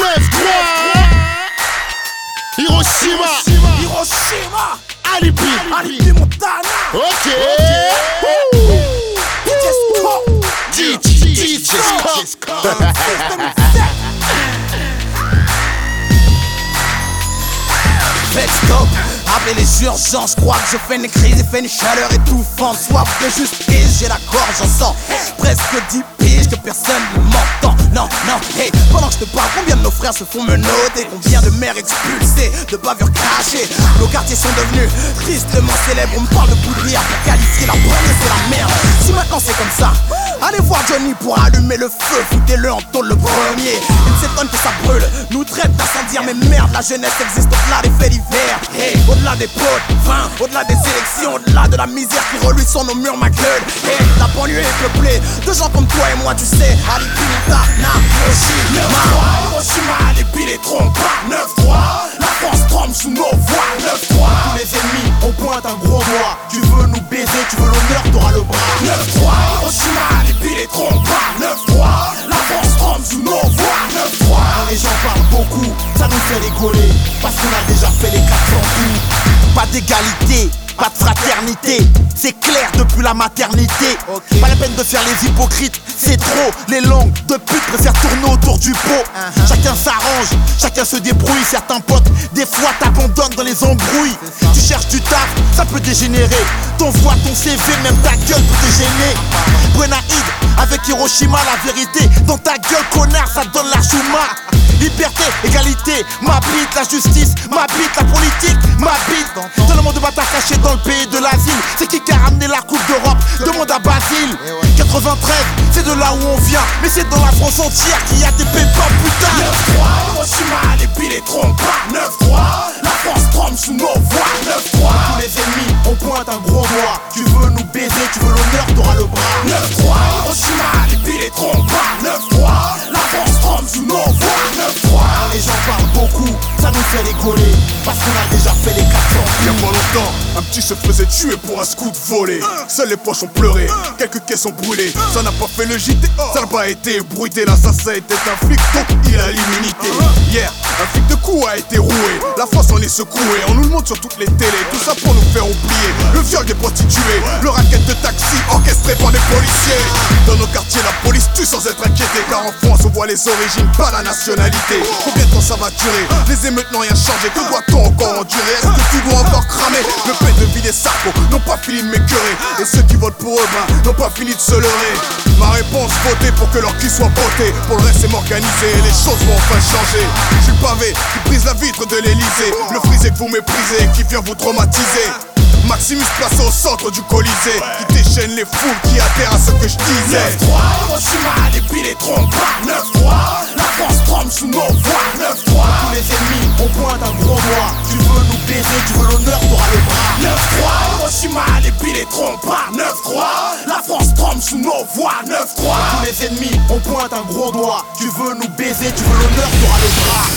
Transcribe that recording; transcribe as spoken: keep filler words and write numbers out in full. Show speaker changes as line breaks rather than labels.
neuf trois Hiroshima
Hiroshima
Alibi
Alibi Montana.
Ok
D J Scott
D J D J Scott
Let's go. Appelez les urgences, crois que je fais une crise et fais une chaleur étouffante. Soif de justice, j'ai la gorge en sang. Presque dix piges que personne ne m'entend. Non, non, hey, pendant que je te parle, combien de nos frères se font menotter? Combien de mères expulsées, de bavures cachées? Nos quartiers sont devenus tristement célèbres. On me parle de poudrière pour qualifier la première, c'est la merde. Si maintenant c'est comme ça, allez voir Johnny pour allumer le feu. Foutez-le en tôle le premier. Il s'étonne que ça brûle, nous traite d'incendiaires. Mais merde, la jeunesse existe au-delà des faits divers. Hey, au-delà des potes, enfin, au-delà des élections, au-delà de la misère qui reluit sur nos murs, ma gueule. Hey, la banlieue est peuplée de gens comme toi et moi, tu sais. Alibi Montana, Hiroshima Hiroshima, Alibi les trompes pas. neuf trois, la France tremble sous nos voix. neuf trois, tous les ennemis, on pointe un gros doigt. Tu veux nous baiser, tu veux l'honneur, t'auras le bras. neuf trois, Hiroshima, Alibi les trompes pas. neuf trois, la France tremble sous nos voix. neuf trois, les gens parlent beaucoup, ça nous fait rigoler, parce qu'on a déjà fait les quatre cents coups.
Pas d'égalité, pas de fraternité, c'est clair depuis la maternité.
Okay.
Pas la peine de faire les hypocrites, c'est trop. Les langues de pute préfèrent tourner autour du pot.
Uh-huh.
Chacun s'arrange, chacun se débrouille. Certains potes, des fois t'abandonnent dans les embrouilles. Tu cherches du taf, ça peut dégénérer. T'envoies ton C V, même ta gueule peut te gêner. Brenaïd, avec Hiroshima, la vérité. Dans ta gueule, connard, ça te donne la chouma. Liberté, égalité, ma bite, la justice, ma bite, la politique, ma bite. Tellement de bâtards cachés dans le pays de l'asile. C'est qui qui a ramené la Coupe d'Europe? Demande à Basile. quatre-vingt-treize, c'est de là où on vient. Mais c'est dans la France entière qu'il y a des pépins, putain.
neuf trois, Hiroshima, Alibi les trompes pas. neuf trois, la France tremble sous nos voix. neuf trois, tous les ennemis, on pointe un gros doigt. Tu veux nous baiser, tu veux l'honneur, t'auras le bras. neuf trois, Hiroshima, Alibi les trompes pas. neuf trois, la France tremble sous nos voix. neuf trois, les gens parlent beaucoup, ça nous fait rigoler, parce qu'on a déjà fait les quatre cents.
Y'a pas longtemps, un petit se faisait tuer pour un scout volé. Seules les poches ont pleuré, quelques caisses ont brûlé. Ça n'a pas fait le J T, ça n'a pas été bruité. L'assassin était un flic, donc il a l'immunité. Hier, un flic de coup a été roué. La France en est secouée, on nous le montre sur toutes les télés. Tout ça pour nous faire oublier le viol des prostituées, le racket de taxi orchestré par des policiers. Dans nos quartiers, la police tue sans être inquiétée, car en France on voit les origines, pas la nationalité. Combien de temps ça va durer? Les émeutes n'ont rien changé, que doit-on encore endurer? Est-ce que tout doit encore cramer? Le père de Ville et Sarko n'ont pas fini de m'écœurer, et ceux qui votent pour eux, ben, n'ont pas fini de se leurrer. Ma réponse, voter pour que leur cul soit botté. Pour le reste c'est m'organiser, et les choses vont enfin changer. Je suis le pavé qui brise la vitre de l'Elysée, le frisé que vous méprisez et qui vient vous traumatiser. Maximus placé au centre du Colisée, qui déchaîne les foules, qui adhèrent à ce que je disais.
neuf trois, Hiroshima, Alibi les trompes pas. neuf trois, la France tremble sous nos voix. neuf trois, tous les ennemis, on pointe un gros doigt. Tu veux nous baiser, tu veux l'honneur, t'auras le bras. neuf trois, Hiroshima, Alibi les trompes pas. neuf trois, la France tremble sous nos voix. neuf trois, tous les ennemis, on pointe un gros doigt. Tu veux nous baiser, tu veux l'honneur, t'auras le bras.